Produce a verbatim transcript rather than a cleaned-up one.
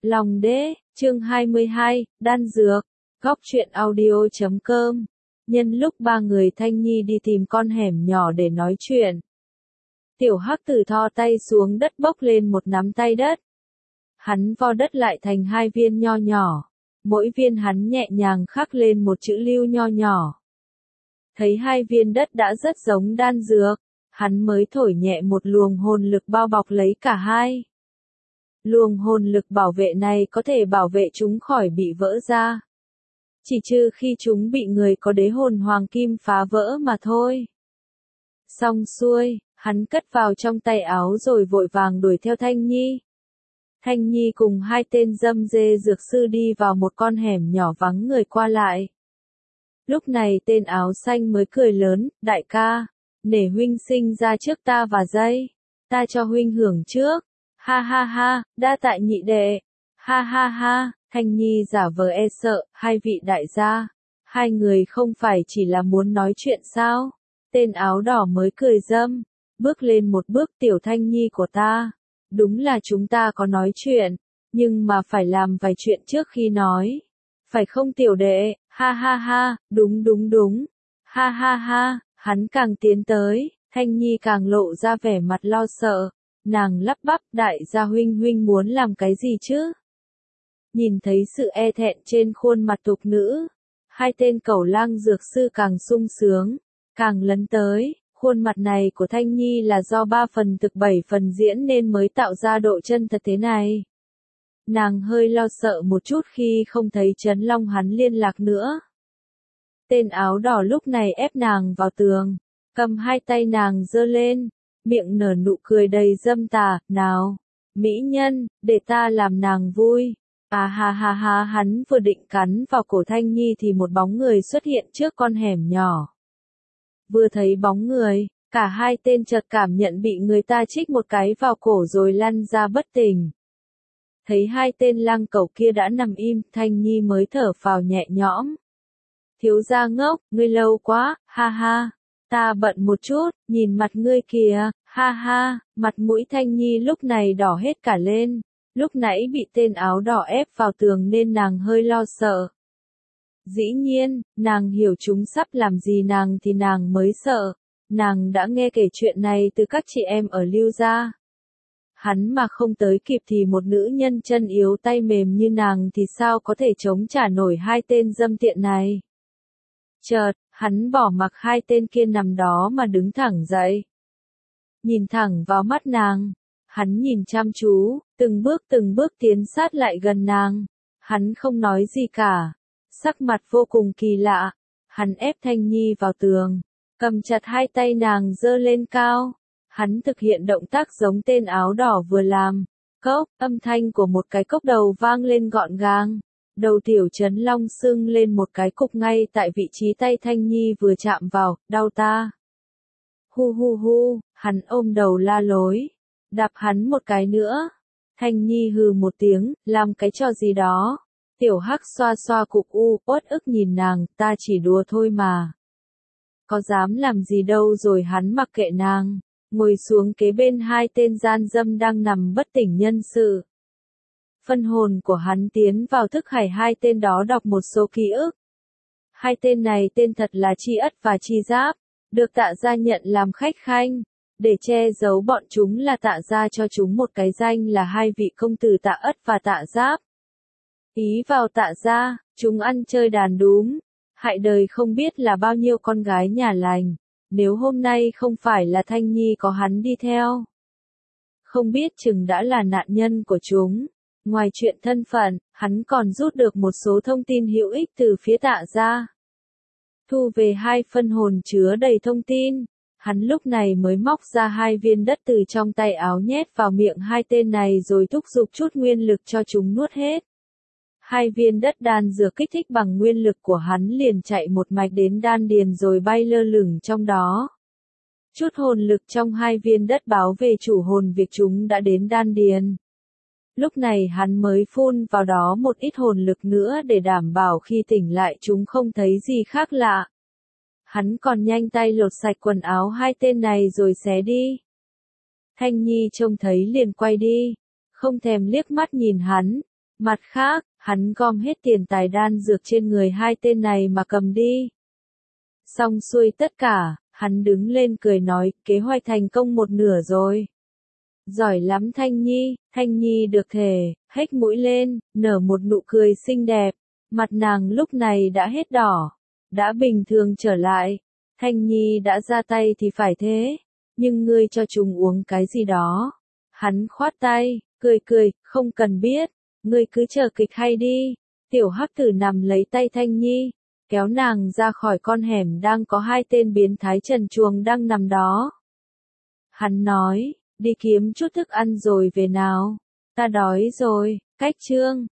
Lòng đế, chương hai mươi hai, đan dược, góc truyện audio chấm com. Nhân lúc ba người Thanh Nhi đi tìm con hẻm nhỏ để nói chuyện. Tiểu Hắc Tử thò tay xuống đất bốc lên một nắm tay đất. Hắn vo đất lại thành hai viên nho nhỏ. Mỗi viên hắn nhẹ nhàng khắc lên một chữ lưu nho nhỏ. Thấy hai viên đất đã rất giống đan dược, hắn mới thổi nhẹ một luồng hồn lực bao bọc lấy cả hai. Luồng hồn lực bảo vệ này có thể bảo vệ chúng khỏi bị vỡ ra. Chỉ trừ khi chúng bị người có đế hồn hoàng kim phá vỡ mà thôi. Xong xuôi, hắn cất vào trong tay áo rồi vội vàng đuổi theo Thanh Nhi. Thanh Nhi cùng hai tên dâm dê dược sư đi vào một con hẻm nhỏ vắng người qua lại. Lúc này tên áo xanh mới cười lớn, đại ca, nể huynh sinh ra trước ta và dây, ta cho huynh hưởng trước. Ha ha ha, đa tại nhị đệ. Ha ha ha, Thanh Nhi giả vờ e sợ, hai vị đại gia, hai người không phải chỉ là muốn nói chuyện sao? Tên áo đỏ mới cười dâm, bước lên một bước, tiểu Thanh Nhi của ta. Đúng là chúng ta có nói chuyện, nhưng mà phải làm vài chuyện trước khi nói. Phải không tiểu đệ? Ha ha ha, đúng đúng đúng. Ha ha ha, hắn càng tiến tới, Thanh Nhi càng lộ ra vẻ mặt lo sợ. Nàng lắp bắp, đại gia huynh huynh muốn làm cái gì chứ? Nhìn thấy sự e thẹn trên khuôn mặt tục nữ, hai tên cẩu lang dược sư càng sung sướng, càng lấn tới. Khuôn mặt này của Thanh Nhi là do ba phần thực bảy phần diễn nên mới tạo ra độ chân thật thế này. Nàng hơi lo sợ một chút khi không thấy Trấn Long hắn liên lạc nữa. Tên áo đỏ lúc này ép nàng vào tường, cầm hai tay nàng giơ lên, miệng nở nụ cười đầy dâm tà, nào, mỹ nhân, để ta làm nàng vui. À ha ha ha, hắn vừa định cắn vào cổ Thanh Nhi thì một bóng người xuất hiện trước con hẻm nhỏ. Vừa thấy bóng người, cả hai tên chợt cảm nhận bị người ta chích một cái vào cổ rồi lăn ra bất tỉnh. Thấy hai tên lang cẩu kia đã nằm im, Thanh Nhi mới thở phào nhẹ nhõm. Thiếu gia ngốc, ngươi lâu quá, ha ha. Ta bận một chút, nhìn mặt ngươi kìa, ha ha, mặt mũi Thanh Nhi lúc này đỏ hết cả lên. Lúc nãy bị tên áo đỏ ép vào tường nên nàng hơi lo sợ. Dĩ nhiên, nàng hiểu chúng sắp làm gì nàng thì nàng mới sợ. Nàng đã nghe kể chuyện này từ các chị em ở Lưu gia. Hắn mà không tới kịp thì một nữ nhân chân yếu tay mềm như nàng thì sao có thể chống trả nổi hai tên dâm tiện này. Chợt, hắn bỏ mặc hai tên kia nằm đó mà đứng thẳng dậy. Nhìn thẳng vào mắt nàng. Hắn nhìn chăm chú, từng bước từng bước tiến sát lại gần nàng. Hắn không nói gì cả. Sắc mặt vô cùng kỳ lạ. Hắn ép Thanh Nhi vào tường. Cầm chặt hai tay nàng giơ lên cao. Hắn thực hiện động tác giống tên áo đỏ vừa làm. Cốc, âm thanh của một cái cốc đầu vang lên gọn gàng. Đầu tiểu Trấn Long sưng lên một cái cục ngay tại vị trí tay Thanh Nhi vừa chạm vào, đau ta. Hu hu hu, hắn ôm đầu la lối. Đạp hắn một cái nữa. Thanh Nhi hừ một tiếng, làm cái trò gì đó. Tiểu Hắc xoa xoa cục u, uất ức nhìn nàng, ta chỉ đùa thôi mà. Có dám làm gì đâu rồi hắn mặc kệ nàng. Ngồi xuống kế bên hai tên gian dâm đang nằm bất tỉnh nhân sự. Phân hồn của hắn tiến vào thức hải hai tên đó đọc một số ký ức. Hai tên này tên thật là Chi Ất và Chi Giáp, được Tạ gia nhận làm khách khanh. Để che giấu bọn chúng là Tạ gia cho chúng một cái danh là hai vị công tử Tạ Ất và Tạ Giáp. Ý vào Tạ gia, chúng ăn chơi đàn đúm, hại đời không biết là bao nhiêu con gái nhà lành. Nếu hôm nay không phải là Thanh Nhi có hắn đi theo, không biết chừng đã là nạn nhân của chúng. Ngoài chuyện thân phận, hắn còn rút được một số thông tin hữu ích từ phía Tạ gia. Thu về hai phân hồn chứa đầy thông tin, hắn lúc này mới móc ra hai viên đất từ trong tay áo nhét vào miệng hai tên này rồi thúc giục chút nguyên lực cho chúng nuốt hết. Hai viên đất đan dược kích thích bằng nguyên lực của hắn liền chạy một mạch đến đan điền rồi bay lơ lửng trong đó. Chút hồn lực trong hai viên đất báo về chủ hồn việc chúng đã đến đan điền. Lúc này hắn mới phun vào đó một ít hồn lực nữa để đảm bảo khi tỉnh lại chúng không thấy gì khác lạ. Hắn còn nhanh tay lột sạch quần áo hai tên này rồi xé đi. Thanh Nhi trông thấy liền quay đi, không thèm liếc mắt nhìn hắn, Mặt khác, hắn gom hết tiền tài đan dược trên người hai tên này mà cầm đi. Xong xuôi tất cả, hắn đứng lên cười nói, kế hoạch thành công một nửa rồi. Giỏi lắm Thanh Nhi, Thanh Nhi được thể, hếch mũi lên, nở một nụ cười xinh đẹp, mặt nàng lúc này đã hết đỏ, đã bình thường trở lại. Thanh Nhi đã ra tay thì phải thế, nhưng ngươi cho chúng uống cái gì đó. Hắn khoát tay, cười cười, không cần biết, ngươi cứ chờ kịch hay đi. Tiểu hắc tử nằm lấy tay Thanh Nhi, kéo nàng ra khỏi con hẻm đang có hai tên biến thái trần truồng đang nằm đó. Hắn nói, đi kiếm chút thức ăn rồi về nào, ta đói rồi. Cách chương